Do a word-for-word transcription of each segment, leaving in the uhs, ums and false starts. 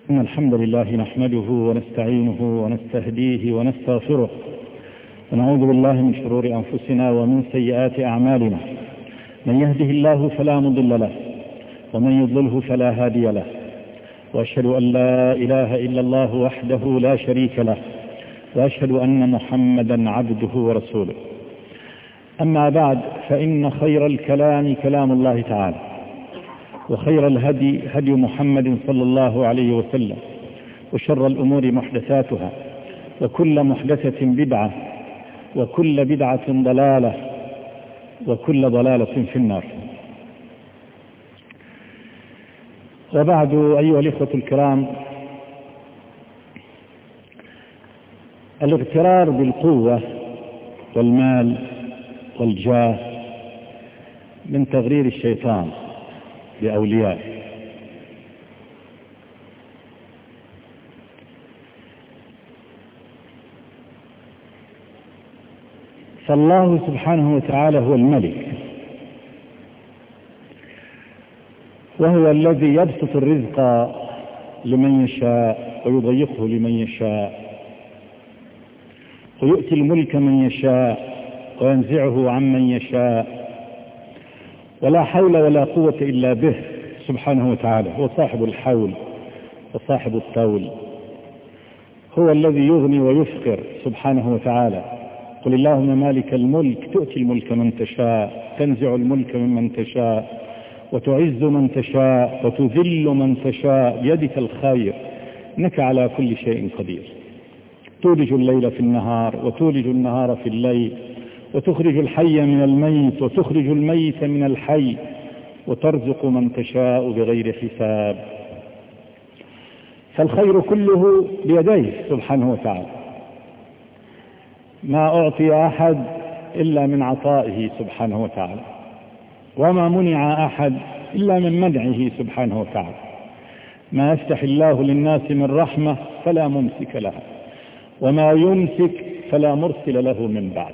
إن الحمد لله نحمده ونستعينه ونستهديه ونستغفره ونعوذ بالله من شرور أنفسنا ومن سيئات أعمالنا. من يهده الله فلا مضل له ومن يضلله فلا هادي له، وأشهد أن لا إله إلا الله وحده لا شريك له، وأشهد أن محمدا عبده ورسوله. أما بعد، فإن خير الكلام كلام الله تعالى، وخير الهدي هدي محمد صلى الله عليه وسلم، وشر الأمور محدثاتها، وكل محدثة بدعة، وكل بدعة ضلالة، وكل ضلالة في النار. وبعد، أيها الإخوة الكرام، الاغترار بالقوة والمال والجاه من تغرير الشيطان بأوليائه. فالله سبحانه وتعالى هو الملك، وهو الذي يبسط الرزق لمن يشاء ويضيقه لمن يشاء، ويؤتي الملك من يشاء وينزعه عمن يشاء، ولا حول ولا قوة إلا به سبحانه وتعالى. هو صاحب الحول وصاحب الطول، هو الذي يغني ويفقر سبحانه وتعالى. قل اللهم مالك الملك تؤتي الملك من تشاء، تنزع الملك ممن تشاء، وتعز من تشاء، وتذل من تشاء، بيدك الخير، إنك على كل شيء قدير. تولج الليل في النهار وتولج النهار في الليل، وتخرج الحي من الميت وتخرج الميت من الحي، وترزق من تشاء بغير حساب. فالخير كله بيديه سبحانه وتعالى، ما أعطي أحد إلا من عطائه سبحانه وتعالى، وما منع أحد إلا من منعه سبحانه وتعالى. ما يفتح الله للناس من رحمة فلا ممسك لها، وما يمسك فلا مرسل له من بعد.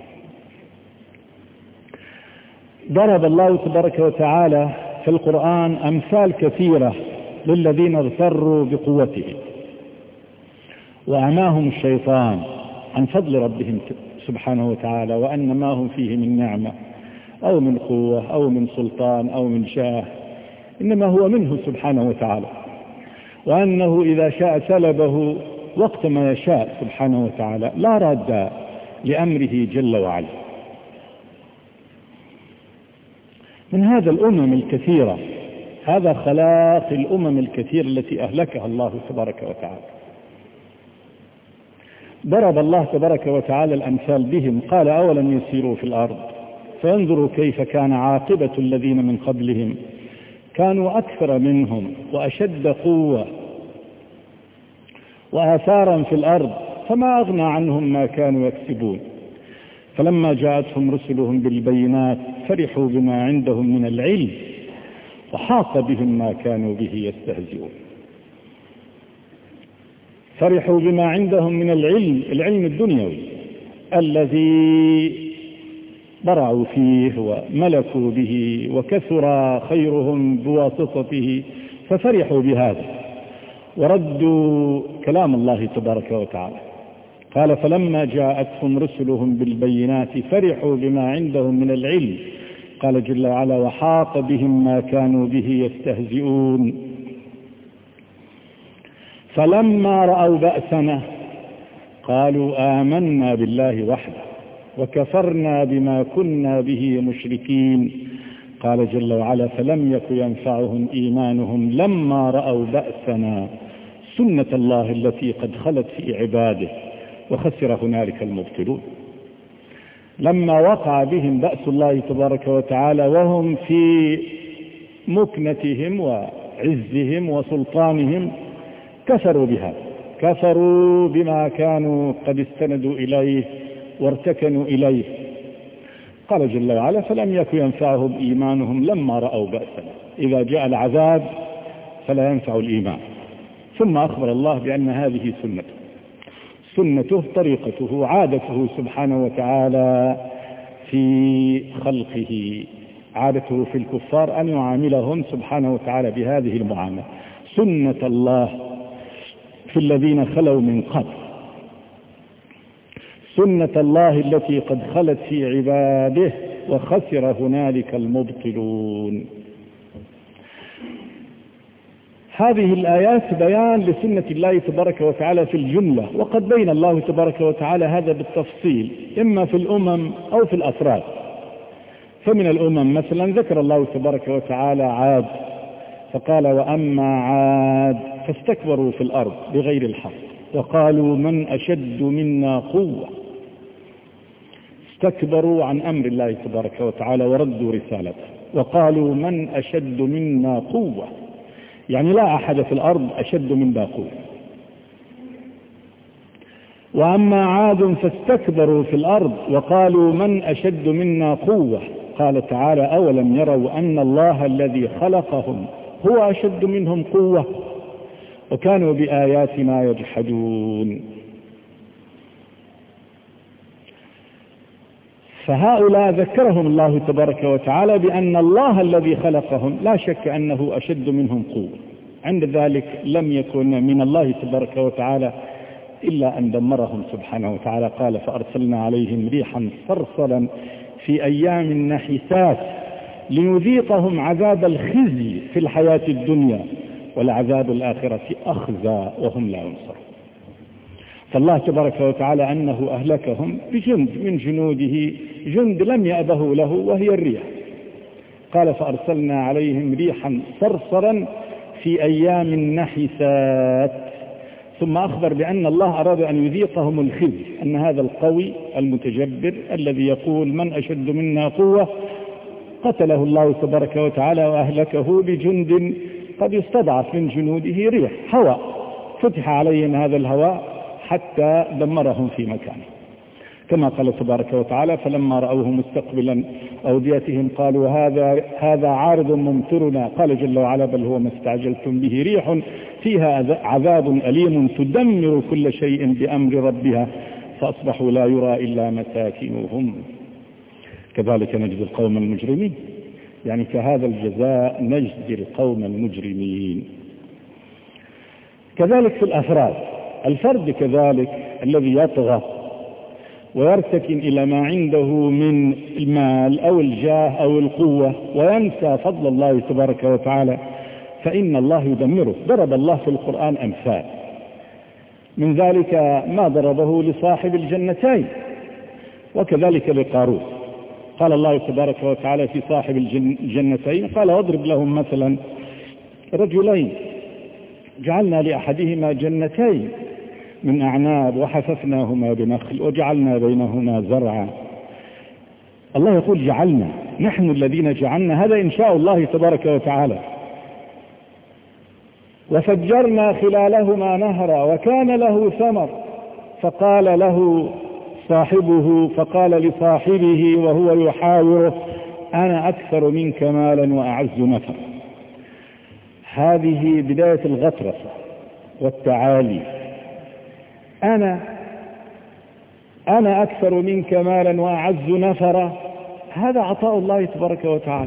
ضرب الله تبارك وتعالى في القرآن أمثال كثيرة للذين اغتروا بقوته وأعماهم الشيطان عن فضل ربهم سبحانه وتعالى، وأن ما هم فيه من نعمة أو من قوة أو من سلطان أو من جاه إنما هو منه سبحانه وتعالى، وأنه إذا شاء سلبه وقت ما يشاء سبحانه وتعالى، لا راد لأمره جل وعلا. من هذا الأمم الكثيرة، هذا خلاق الأمم الكثيرة التي أهلكها الله تبارك وتعالى. ضرب الله تبارك وتعالى الأمثال بهم، قال أولم يسيروا في الأرض فينظروا كيف كان عاقبة الذين من قبلهم، كانوا أكثر منهم وأشد قوة وآثارا في الأرض، فما أغنى عنهم ما كانوا يكسبون. فلما جاءتهم رسلهم بالبينات فرحوا بما عندهم من العلم، وحاق بهم ما كانوا به يستهزئون. فرحوا بما عندهم من العلم، العلم الدنيوي الذي برعوا فيه وملكوا به وكثر خيرهم بواسطته، ففرحوا بهذا وردوا كلام الله تبارك وتعالى. قال فلما جاءتهم رسلهم بالبينات فرحوا بما عندهم من العلم، قال جل وعلا وحاق بهم ما كانوا به يستهزئون. فلما رأوا بأسنا قالوا آمنا بالله وحده وكفرنا بما كنا به مشركين. قال جل وعلا فلم يك ينفعهم إيمانهم لما رأوا بأسنا سنة الله التي قد خلت في عباده وخسر هنالك المبطلون. لما وقع بهم بأس الله تبارك وتعالى وهم في مكنتهم وعزهم وسلطانهم، كفروا بها، كفروا بما كانوا قد استندوا إليه وارتكنوا إليه. قال جل وعلا فلم يك ينفعهم إيمانهم لما رأوا بأسنا. إذا جاء العذاب فلا ينفع الإيمان. ثم أخبر الله بأن هذه سنته سنته طريقته عادته سبحانه وتعالى في خلقه، عادته في الكفار أن يعاملهم سبحانه وتعالى بهذه المعاملة. سنة الله في الذين خلوا من قبل، سنة الله التي قد خلت في عباده وخسر هنالك المبطلون. هذه الآيات بيان لسنة الله تبارك وتعالى في الجملة، وقد بين الله تبارك وتعالى هذا بالتفصيل إما في الأمم أو في الأفراد. فمن الأمم مثلا ذكر الله تبارك وتعالى عاد فقال وأما عاد فاستكبروا في الأرض بغير الحق وقالوا من أشد منا قوة، استكبروا عن أمر الله تبارك وتعالى وردوا رسالته، وقالوا من أشد منا قوة، يعني لا أحد في الأرض أشد منا قوة. وأما عاد فاستكبروا في الأرض وقالوا من أشد منا قوة، قال تعالى أولم يروا أن الله الذي خلقهم هو أشد منهم قوة وكانوا بآياتنا يجحدون. فهؤلاء ذكرهم الله تبارك وتعالى بأن الله الذي خلقهم لا شك أنه أشد منهم قوة، عند ذلك لم يكن من الله تبارك وتعالى إلا أن دمرهم سبحانه وتعالى. قال فأرسلنا عليهم ريحا صرصرا في أيام نحسات لنذيقهم عذاب الخزي في الحياة الدنيا والعذاب الآخرة أخزى وهم لا ينصرون. فالله تبارك وتعالى أنه أهلكهم بجند من جنوده، جند لم يأبه له وهي الريح. قال فأرسلنا عليهم ريحا صرصرا في أيام نحسات، ثم أخبر بأن الله أراد أن يذيقهم الخزي، أن هذا القوي المتجبر الذي يقول من أشد منا قوة قتله الله تبارك وتعالى وأهلكه بجند قد يستضعف من جنوده ريح هواء، فتح عليهم هذا الهواء حتى دمرهم في مكانه، كما قال تبارك وتعالى فلما رأوه مستقبلا أوديتهم قالوا هذا هذا عارض ممطرنا، قال جل وعلا بل هو ما استعجلتم به ريح فيها عذاب أليم تدمر كل شيء بأمر ربها فأصبحوا لا يرى إلا مساكنهم كذلك نجزي القوم المجرمين. يعني كهذا الجزاء نجزي القوم المجرمين. كذلك في الأفراد، الفرد كذلك الذي يطغى ويرتكن إلى ما عنده من المال أو الجاه أو القوة وينسى فضل الله تبارك وتعالى فإن الله يدمره. ضرب الله في القرآن أمثال، من ذلك ما ضربه لصاحب الجنتين وكذلك لقارون. قال الله تبارك وتعالى في صاحب الجنتين قال واضرب لهم مثلا رجلين جعلنا لأحدهما جنتين من أعناب وحففناهما بنخل وجعلنا بينهما زرعا. الله يقول جعلنا، نحن الذين جعلنا، هذا إنشاء الله تبارك وتعالى. وفجرنا خلالهما نهرا وكان له ثمر فقال له صاحبه فقال لصاحبه وهو يحاوره أنا أكثر منك مالا وأعز نفرا. هذه بداية الغطرسة والتعالي. أنا أنا أكثر منك مالا وأعز نفرا، هذا عطاء الله تبارك وتعالى.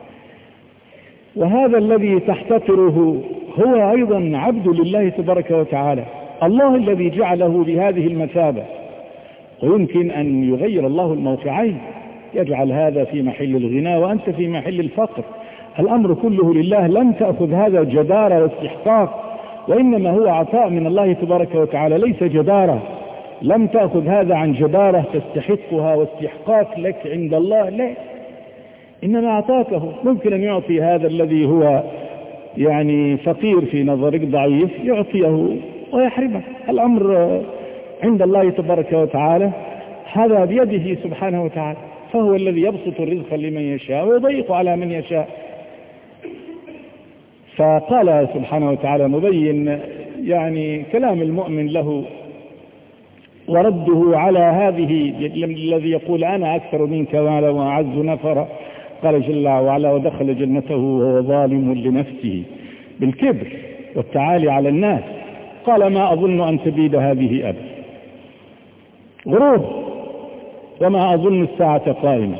وهذا الذي تحتقره هو أيضا عبد لله تبارك وتعالى، الله الذي جعله بهذه المثابة. ويمكن أن يغير الله الموقعين، يجعل هذا في محل الغنى وأنت في محل الفقر. الأمر كله لله، لم تأخذ هذا جدارة واستحقاق، وإنما هو عطاء من الله تبارك وتعالى ليس جدارة. لم تأخذ هذا عن جدارة تستحقها واستحقاق لك عند الله، لا، إنما أعطاكه. ممكن أن يعطي هذا الذي هو يعني فقير في نظرك ضعيف، يعطيه ويحرمه. الأمر عند الله تبارك وتعالى هذا بيده سبحانه وتعالى، فهو الذي يبسط الرزق لمن يشاء ويضيق على من يشاء. فقال سبحانه وتعالى مبين يعني كلام المؤمن له ورده على هذه الذي يقول أنا أكثر منك مالا وأعز نفرا. قال جل وعلا ودخل جنته وهو ظالم لنفسه بالكبر والتعالي على الناس قال ما أظن أن تبيد هذه أبدا، غرور، وما أظن الساعة قائمة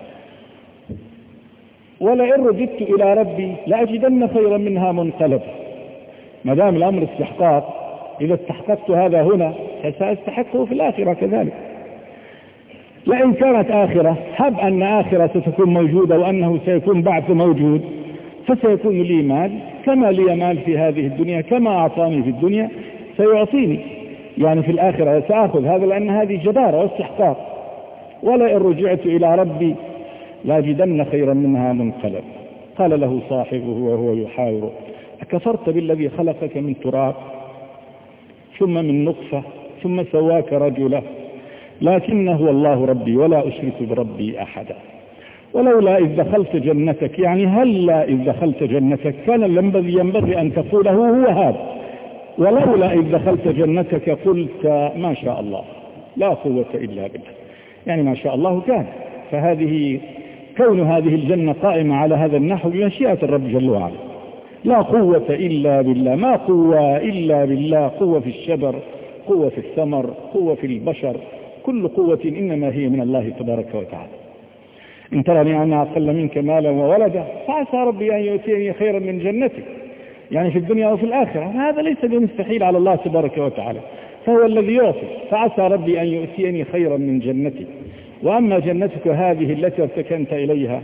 ولئن رددت إلى ربي لأجدن خيرا منها منقلبا. ما دام الأمر استحقاق إذا استحققت هذا هنا فسأستحقه في الآخرة كذلك. لئن كانت آخرة، هب أن آخرة ستكون موجودة وأنه سيكون بعث موجود، فسيكون لي مال كما لي مال في هذه الدنيا، كما أعطاني في الدنيا سيعطيني يعني في الآخرة، سأخذ هذا لأن هذه جدارة واستحقاق. ولئن رجعت إلى ربي لاجدن خيرا منها منقلب. قال له صاحبه وهو يحاوره: أكفرت بالذي خلقك من تراب ثم من نطفة ثم سواك رجلا، لكن هو الله ربي ولا أشرك بربي أحدا. ولولا إذ دخلت جنتك، يعني هلا إذ دخلت جنتك كان ينبغي ينبغي أن تقوله هو هذا، ولولا إذ دخلت جنتك قلت ما شاء الله لا قوة إلا بالله، يعني ما شاء الله كان. فهذه كون هذه الجنة قائمة على هذا النحو بمشيئة الرب جل وعلا. لا قوة إلا بالله، ما قوة إلا بالله، قوة في الشجر، قوة في الثمر، قوة في البشر، كل قوة إنما هي من الله تبارك وتعالى. إن ترني أنا أقل منك مالا وولدا فعسى ربي أن يؤتيني خيرا من جنتك، يعني في الدنيا وفي الآخرة. هذا ليس بمستحيل على الله تبارك وتعالى، فهو الذي يعطي. فعسى ربي أن يؤتيني خيرا من جنتك. وأما جنتك هذه التي ارتكنت إليها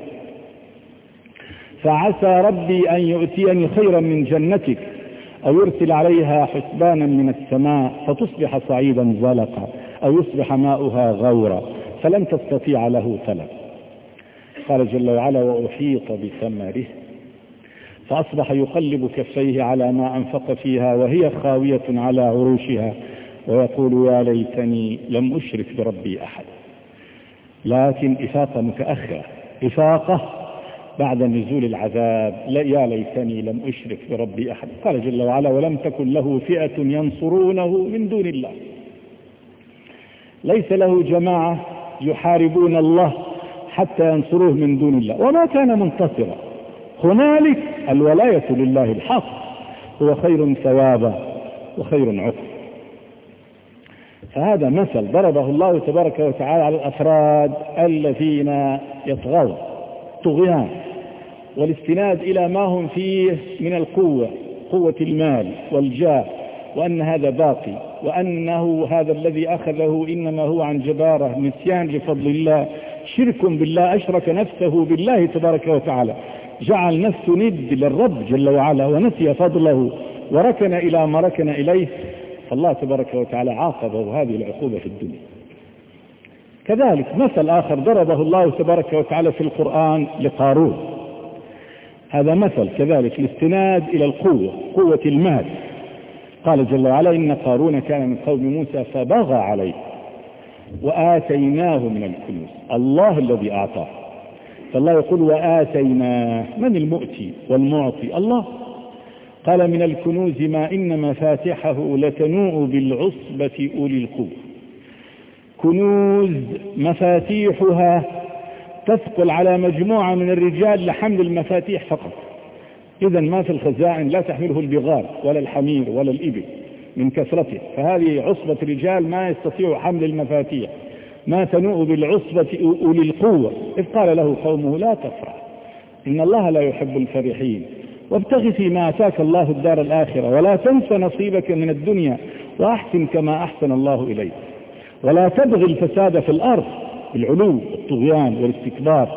فعسى ربي أن يؤتيني خيرا من جنتك أو يرسل عليها حسبانا من السماء فتصبح صعيدا زلقا أو يصبح ماؤها غورا فلن تستطيع له طلب. قال جل وعلا: وأحيط بثمره فأصبح يقلب كفيه على ما أنفق فيها وهي خاوية على عروشها ويقول يا ليتني لم أشرك بربي أحد. لكن إفاقة متأخرة، إفاقة بعد نزول العذاب، لا يا ليتني لم أشرك بربي أحد. قال جل وعلا: ولم تكن له فئة ينصرونه من دون الله. ليس له جماعة يحاربون الله حتى ينصروه من دون الله، وما كان منتصرا. هنالك الولاية لله الحق، هو خير ثوابا وخير عقبا. فهذا مثل ضربه الله تبارك وتعالى على الأفراد الذين يطغون طغيان والاستناد إلى ما هم فيه من القوة، قوة المال والجاه، وأن هذا باقي، وأنه هذا الذي أخذه إنما هو عن جبارة، نسيان لفضل الله، شرك بالله، أشرك نفسه بالله تبارك وتعالى، جعل نفسه ند للرب جل وعلا ونسي فضله وركن إلى ما ركن إليه. فالله تبارك وتعالى عاقبه هذه العقوبة في الدنيا. كذلك مثل آخر ضربه الله تبارك وتعالى في القرآن لقارون. هذا مثل كذلك الاستناد إلى القوة، قوة المال. قال جل وعلا: إن قارون كان من قوم موسى فبغى عليه وآتيناه من الكنوز. الله الذي أعطاه، فالله يقول وآتيناه. من المؤتي والمعطي؟ الله. قال: من الكنوز ما إن مفاتحه لتنوء بالعصبة أولي القوة. كنوز مفاتيحها تثقل على مجموعة من الرجال لحمل المفاتيح فقط. إذا ما في الخزائن لا تحمله البغال ولا الحمير ولا الإبل من كثرته، فهذه عصبة رجال ما يستطيع حمل المفاتيح. ما تنوء بالعصبة أولي القوة. إذ قال له قومه: لا تفرح إن الله لا يحب الفرحين وابتغ فيما آتاك الله الدار الآخرة ولا تنس نصيبك من الدنيا وأحسن كما أحسن الله إليك ولا تبغي الفساد في الأرض بالعلو والطغيان والاستكبار.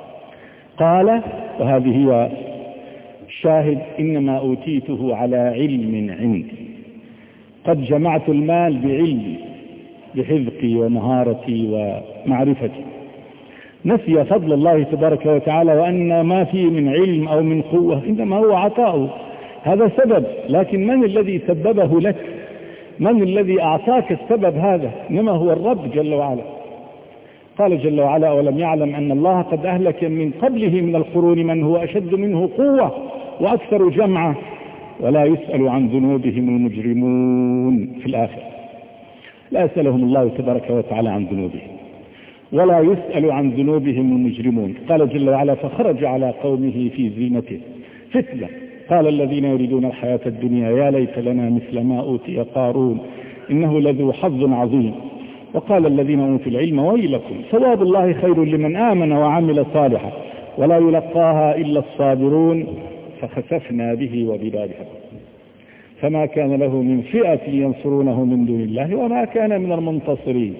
قال، وهذه هي الشاهد: إنما أوتيته على علم عندي، قد جمعت المال بعلمي بحذقي ومهارتي ومعرفتي. نسي فضل الله تبارك وتعالى وأن ما فيه من علم أو من قوة إنما هو عطاؤه، هذا سبب، لكن من الذي سببه لك؟ من الذي أعطاك السبب هذا؟ إنما هو الرب جل وعلا. قال جل وعلا: ولم يعلم أن الله قد أهلك من قبله من القرون من هو أشد منه قوة وأكثر جمعا ولا يسأل عن ذنوبهم المجرمون في الآخرة. لا يسألهم الله تبارك وتعالى عن ذنوبهم ولا يسأل عن ذنوبهم المجرمون. قال جل وعلا: فخرج على قومه في زينته فتنة قال الذين يريدون الحياة الدنيا يا ليت لنا مثل ما أوتي قارون إنه لذو حظ عظيم. وقال الذين أوتوا العلم ويلكم ثواب الله خير لمن آمن وعمل صالحا ولا يلقاها إلا الصابرون فخسفنا به وبداره. فما كان له من فئة ينصرونه من دون الله وما كان من المنتصرين.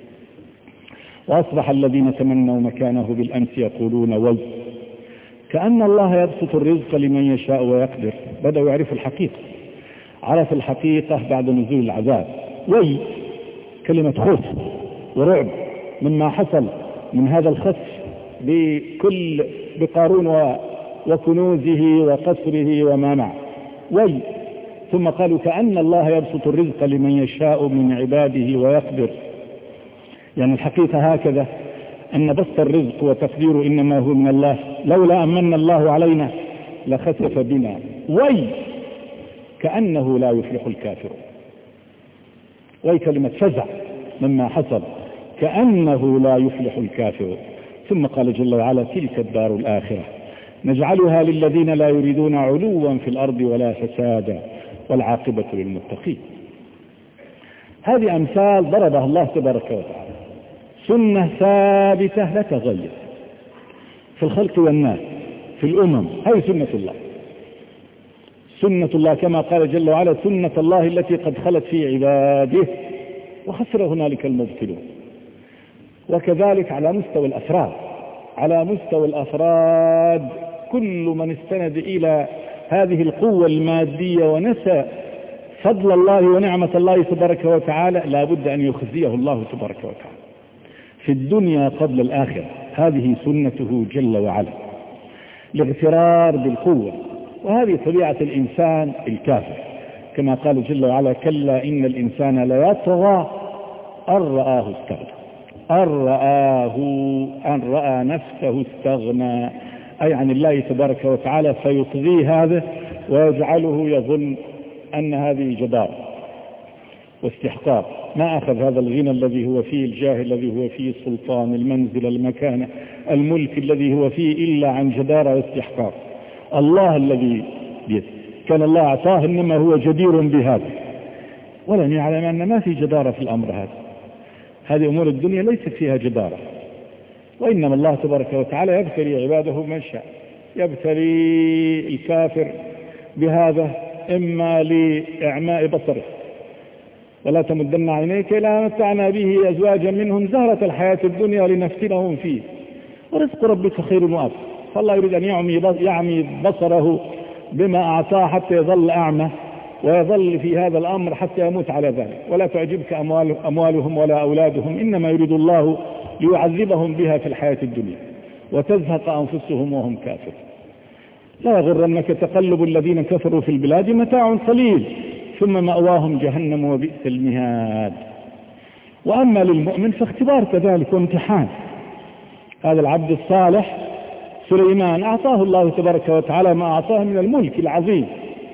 وأصبح الذين تمنوا مكانه بالأمس يقولون وي كأن الله يبسط الرزق لمن يشاء ويقدر. بدأوا يعرفوا الحقيقة، عرف الحقيقة بعد نزول العذاب. وي كلمة خوف ورعب مما حصل من هذا الخسف بكل بقارون وكنوزه وقصره وما معه. وي ثم قالوا كأن الله يبسط الرزق لمن يشاء من عباده ويقدر. يعني الحقيقة هكذا أن بسط الرزق وتقديره إنما هو من الله، لولا أمن الله علينا لخسف بنا. وي كأنه لا يفلح الكافرون. وي كلمة فزع مما حصل، كأنه لا يفلح الكافرون. ثم قال جل وعلا تلك الدار الآخرة نجعلها للذين لا يريدون علوا في الأرض ولا فسادا والعاقبة للمتقين. هذه أمثال ضربها الله تبارك وتعالى، سنة ثابتة لا تغير في الخلق والناس في الأمم. هذه سنة الله، سنة الله كما قال جل وعلا سنة الله التي قد خلت في عباده وخسر هنالك المبطلون. وكذلك على مستوى الأفراد، على مستوى الأفراد كل من استند إلى هذه القوة المادية ونسى فضل الله ونعمة الله تبارك وتعالى لا بد أن يخزيه الله تبارك وتعالى في الدنيا قبل الآخرة. هذه سنته جل وعلا، الاغترار بالقوة. وهذه طبيعة الإنسان الكافر كما قال جل وعلا كلا إن الإنسان ليطغى أن رآه استغنى. أن رآه أن رأى نفسه استغنى، أي عن الله تبارك وتعالى، فيطغيه هذا ويجعله يظن أن هذه جدارة واستحقاق. ما أخذ هذا الغنى الذي هو فيه، الجاه الذي هو فيه، السلطان، المنزل، المكانة، الملك الذي هو فيه إلا عن جدارة واستحقاق. الله الذي بيده كان الله أعطاه إنما هو جدير بهذا، ولن يعلم أن ما في جدارة في الأمر هذا. هذه أمور الدنيا ليست فيها جدارة، وإنما الله تبارك وتعالى يبتلي عباده من شاء. يبتلي الكافر بهذا إما لإعماء بصره ولا تمدن عينيك إلى متعنا به أزواجا منهم زهرة الحياة الدنيا لنفتنهم فيه ورزق ربك خير وأبقى. فالله يريد أن يعمي يعمي بصره بما أعطاه حتى يظل أعمى ويظل في هذا الأمر حتى يموت على ذلك. ولا تعجبك أموال أموالهم ولا أولادهم، إنما يريد الله ليعذبهم بها في الحياة الدنيا وتزهق أنفسهم وهم كافرون. لا يغرنك تقلب الذين كفروا في البلاد متاع قليل ثم مأواهم جهنم وبئس المهاد. وأما للمؤمن فاختبار كذلك وامتحان. هذا العبد الصالح سليمان أعطاه الله تبارك وتعالى ما أعطاه من الملك العظيم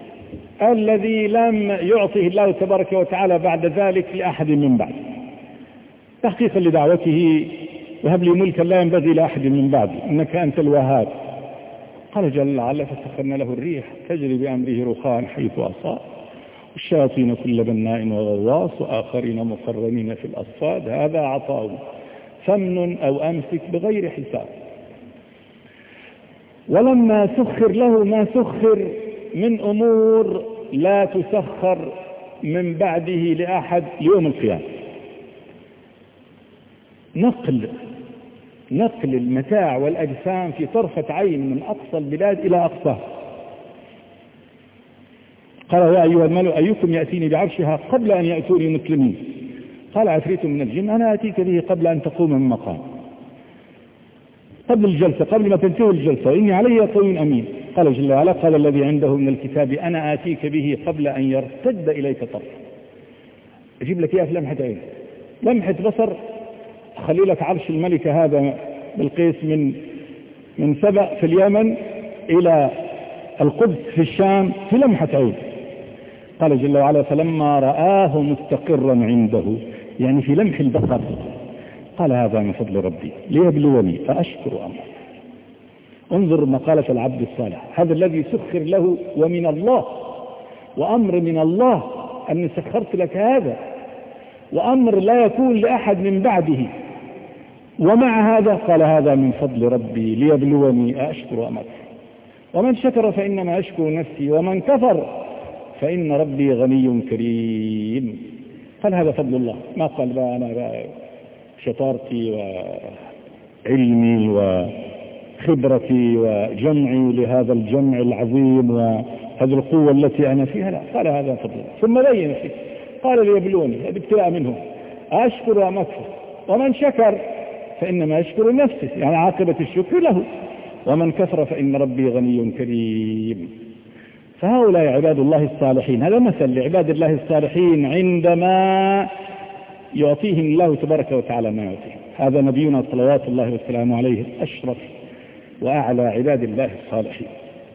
الذي لم يعطه الله تبارك وتعالى بعد ذلك لأحد من بعد، تحقيقا لدعوته وهب لي ملكا لا ينبغي لأحد من بعد إنك أنت الوهاب. قال جل وعلا فسخرنا له الريح تجري بأمره رخاء حيث أصاب والشياطين كل بناء وغواص وآخرين مقرنين في الأصفاد هذا عطاء فمن أو أمسك بغير حساب. ولما سخر له ما سخر من أمور لا تسخر من بعده لأحد ليوم القيامة، نقل نقل المتاع والأجسام في طرفة عين من أقصى البلاد إلى أقصاها. قال يا أيها الملأ أيكم يأتيني بعرشها قبل أن يأتوني مسلمين. قال عفريت من الجن أنا آتيك به قبل أن تقوم من مقام، قبل الجلسة، قبل ما تنتهي الجلسة، إني علي قوي أمين. قال جل وعلا قال الذي عنده من الكتاب أنا آتيك به قبل أن يرتد إليك طرف. أجيب لك إياه في لمحة عين، لمحة بصر، خلي لك عرش الملكة هذا بالقيس من من سبأ في اليمن إلى القدس في الشام في لمحة عين. قال جل وعلا فلما رآه مستقرا عنده، يعني في لمح البصر، قال هذا من فضل ربي ليبلوني أأشكر أم أكفر. انظر مقالة العبد الصالح، هذا الذي سخر له ومن الله، وأمر من الله أن سخرت لك هذا، وأمر لا يكون لأحد من بعده، ومع هذا قال هذا من فضل ربي ليبلوني أأشكر أم أكفر. ومن شكر فإنما يشكر نفسي ومن كفر فإن ربي غني كريم. قال هذا فضل الله، ما قال بقى أنا بقى شطارتي وعلمي وخبرتي وجمعي لهذا الجمع العظيم وهذه القوة التي أنا فيها، لا، قال هذا فضل الله. ثم بين فيه قال ليبلوني، هذا ابتلاء منه، أشكر أم أكفر، ومن شكر فإنما يشكر نفسه، يعني عاقبة الشكر له، ومن كفر فإن ربي غني كريم. فهؤلاء عباد الله الصالحين، هذا مثل لعباد الله الصالحين عندما يعطيهم الله تبارك وتعالى ما يعطيهم. هذا نبينا صلوات الله والسلام عليه أشرف وأعلى عباد الله الصالحين.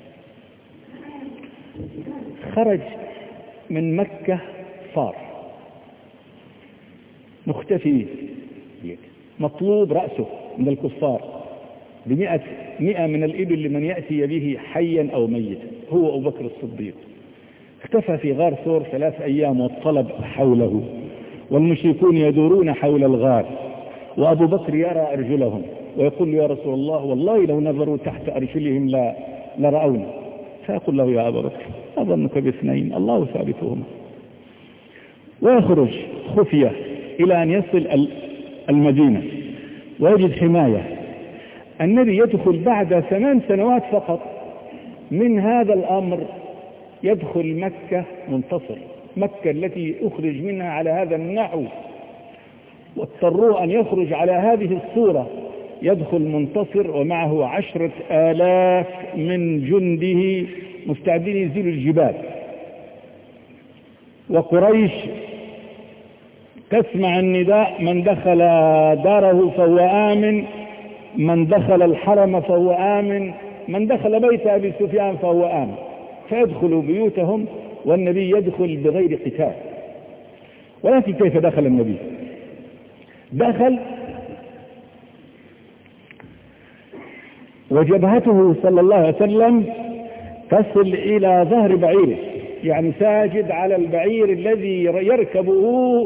خرج من مكة صار مختفي مطلوب رأسه من الكفار بمئة مئة من الإبل لمن يأتي به حيا أو ميتا، هو أبو بكر الصديق. اختفى في غار ثور ثلاث أيام والطلب حوله، والمشركون يدورون حول الغار، وأبو بكر يرى أرجلهم ويقول يا رسول الله والله لو نظروا تحت أرجلهم لا لرأونا. فيقول له يا أبا بكر أظنك باثنين الله ثالثهما. ويخرج خفية إلى أن يصل المدينة ويجد حماية. النبي يدخل بعد ثمان سنوات فقط من هذا الأمر، يدخل مكة منتصر، مكة التي أخرج منها على هذا النحو واضطروا أن يخرج على هذه الصورة، يدخل منتصر ومعه عشرة آلاف من جنده مستعدين يزيلوا الجبال. وقريش تسمع النداء من دخل داره فهو آمن، من دخل الحرم فهو آمن، من دخل بيت أبي سفيان فهو آمن. فيدخلوا بيوتهم والنبي يدخل بغير قتال. ولكن كيف دخل النبي؟ دخل وجبهته صلى الله عليه وسلم تصل إلى ظهر بعيره، يعني ساجد على البعير الذي يركبه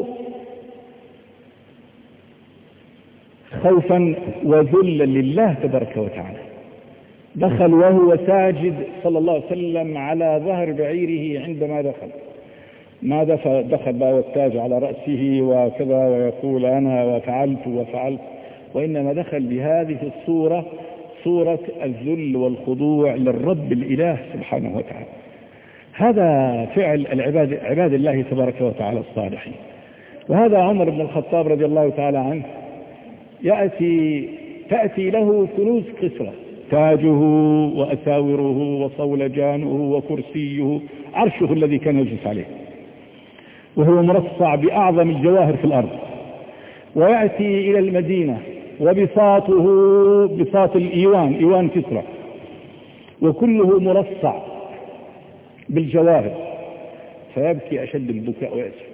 خوفا وذلا لله تبارك وتعالى. دخل وهو ساجد صلى الله عليه وسلم على ظهر بعيره. عندما دخل ما دخل بقى والتاج على رأسه وكذا ويقول أنا وفعلت وفعلت، وإنما دخل بهذه الصورة، صورة الذل والخضوع للرب الإله سبحانه وتعالى. هذا فعل العباد عباد الله تبارك وتعالى الصالحين. وهذا عمر بن الخطاب رضي الله تعالى عنه يأتي تأتي له كنوز قسرة، تاجه وأساوره وصولجانه وكرسيه، عرشه الذي كان يجلس عليه، وهو مرصع بأعظم الجواهر في الأرض. ويأتي إلى المدينة وبساطه بساط الإيوان، إيوان كسرى، وكله مرصع بالجواهر، فيبكي أشد البكاء ويسكت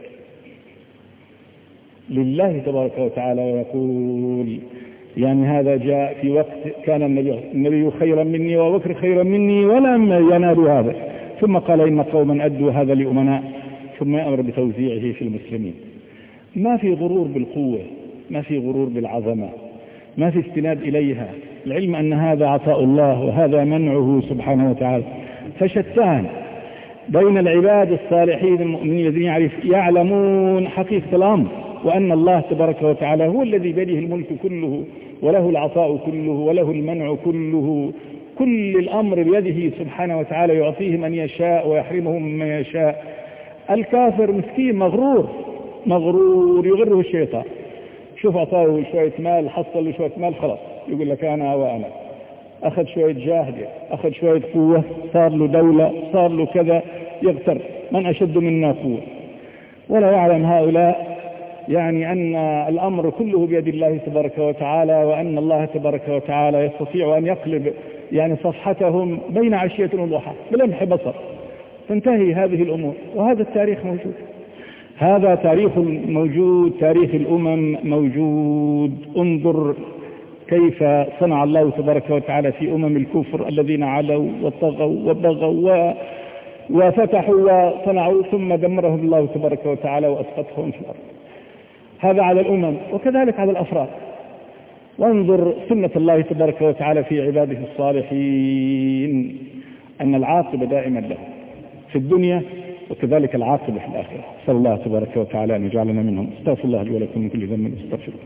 لله تبارك وتعالى ويقول يعني هذا جاء في وقت كان النبي, النبي خيرا مني وبكر خيرا مني ولم ينالوا هذا. ثم قال إن قوما أدوا هذا لأمناء، ثم يأمر بتوزيعه في المسلمين. ما في غرور بالقوة، ما في غرور بالعظمة، ما في استناد إليها، العلم أن هذا عطاء الله وهذا منعه سبحانه وتعالى. فشتان بين العباد الصالحين المؤمنين الذين يعلمون حقيقة الأمر، وأن الله تبارك وتعالى هو الذي بيده الملك كله وله العطاء كله وله المنع كله، كل الأمر بيده سبحانه وتعالى، يعطيه من يشاء ويحرمه من يشاء. الكافر مسكين مغرور مغرور يغره الشيطان، شوف أعطاه شوية مال، حصل له شوية مال، خلاص يقول لك أنا وأنا، أخذ شوية جاه، أخذ شوية قوة، صار له دولة، صار له كذا، يغتر من أشد منا قوة. ولا يعلم هؤلاء يعني أن الأمر كله بيد الله تبارك وتعالى، وأن الله تبارك وتعالى يستطيع أن يقلب يعني صفحتهم بين عشية وضحى بلمح بصر، تنتهي هذه الأمور. وهذا التاريخ موجود، هذا تاريخ موجود، تاريخ الأمم موجود. انظر كيف صنع الله تبارك وتعالى في أمم الكفر الذين علوا وطغوا وبغوا وفتحوا وصنعوا، ثم دمرهم الله تبارك وتعالى وأسقطهم في الأرض. هذا على الأمم، وكذلك على الأفراد. وانظر سنة الله تبارك وتعالى في عباده الصالحين، أن العاقبة دائما له في الدنيا وكذلك العاقبة في الآخرة. صلى الله تبارك وتعالى أن يجعلنا منهم. استغفر الله لي ولكم من كل ذنب استغفروه.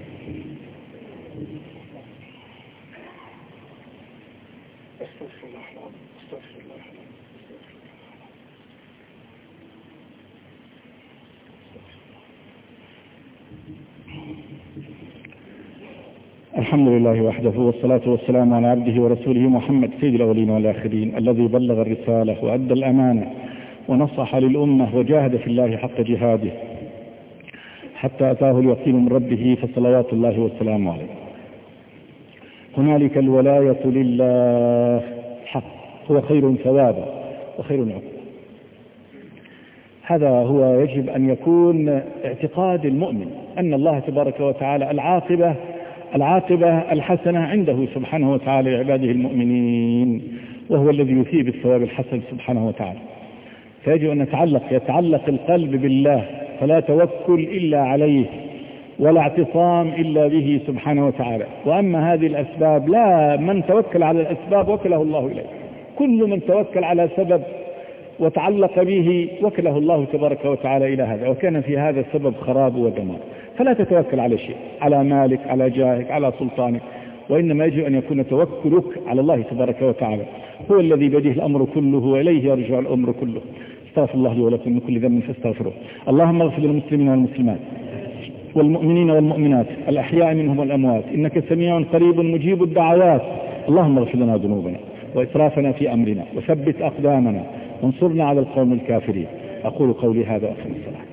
الحمد لله وحده، والصلاة والسلام على عبده ورسوله محمد سيد الأولين والآخرين، الذي بلغ الرسالة وأدى الأمانة ونصح للأمة وجاهد في الله حق جهاده حتى أتاه اليقين من ربه، فصلوات الله والسلام عليه. هنالك الولاية لله حق، هو خير ثوابا وخير عقبا. هذا هو يجب أن يكون اعتقاد المؤمن، أن الله تبارك وتعالى العاقبة العاقبة الحسنة عنده سبحانه وتعالى لعباده المؤمنين، وهو الذي يثيب الثواب الحسن سبحانه وتعالى. فيجب أن نتعلق يتعلق القلب بالله، فلا توكل إلا عليه ولا اعتصام إلا به سبحانه وتعالى. وأما هذه الأسباب، لا، من توكل على الأسباب وكله الله إليه. كل من توكل على سبب وتعلق به وكله الله تبارك وتعالى إلى هذا، وكان في هذا السبب خراب ودمار. فلا تتوكل على شيء، على مالك، على جاهك، على سلطانك، وإنما يجب أن يكون توكلك على الله تبارك وتعالى. هو الذي بيده الأمر كله وإليه يرجع الأمر كله. استغفر الله لي ولكم من كل ذنب فاستغفروه. اللهم اغفر للمسلمين والمسلمات والمؤمنين والمؤمنات الأحياء منهم والأموات، إنك سميع قريب مجيب الدعوات. اللهم اغفر لنا ذنوبنا وإسرافنا في أمرنا، وثبت أقدامنا، وانصرنا على القوم الكافرين. أقول قولي هذا وأقم الصلاة.